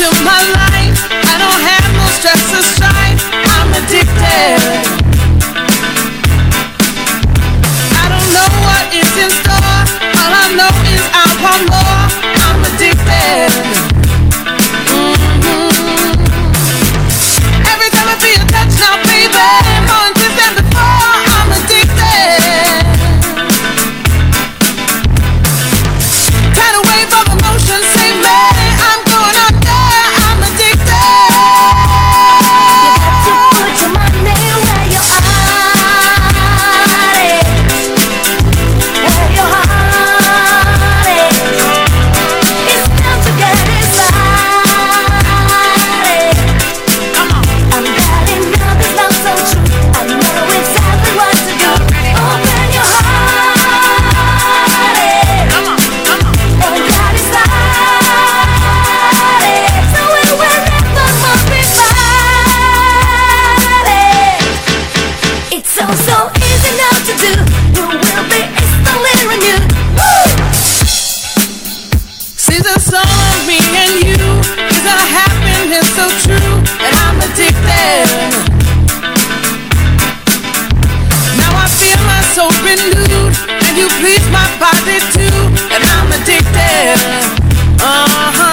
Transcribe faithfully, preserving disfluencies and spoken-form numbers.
into my life. I don't have no stress or strife. I'm addicted. I don't know what is in store. All I know is I want more. I'm addicted. Mm-hmm. Every time I feel a touch now, baby, more intense than before. I'm addicted. Tidal wave of emotion, save me. I'm going out there. I'm addicted. You got to put your money where your heart is. Where your heart is. It's time to get excited. Come on. I'm getting now this love so true. I know exactly what to do. Open your heart is. Come on. Come on. And get excited. So it will never more be fighting. It's so so easy now to do. You will be instantly renewed. Woo! See the song of me and you is a happiness so true, and I'm addicted. Now I feel my soul renewed, and you please my body too, and I'm addicted. Uh huh.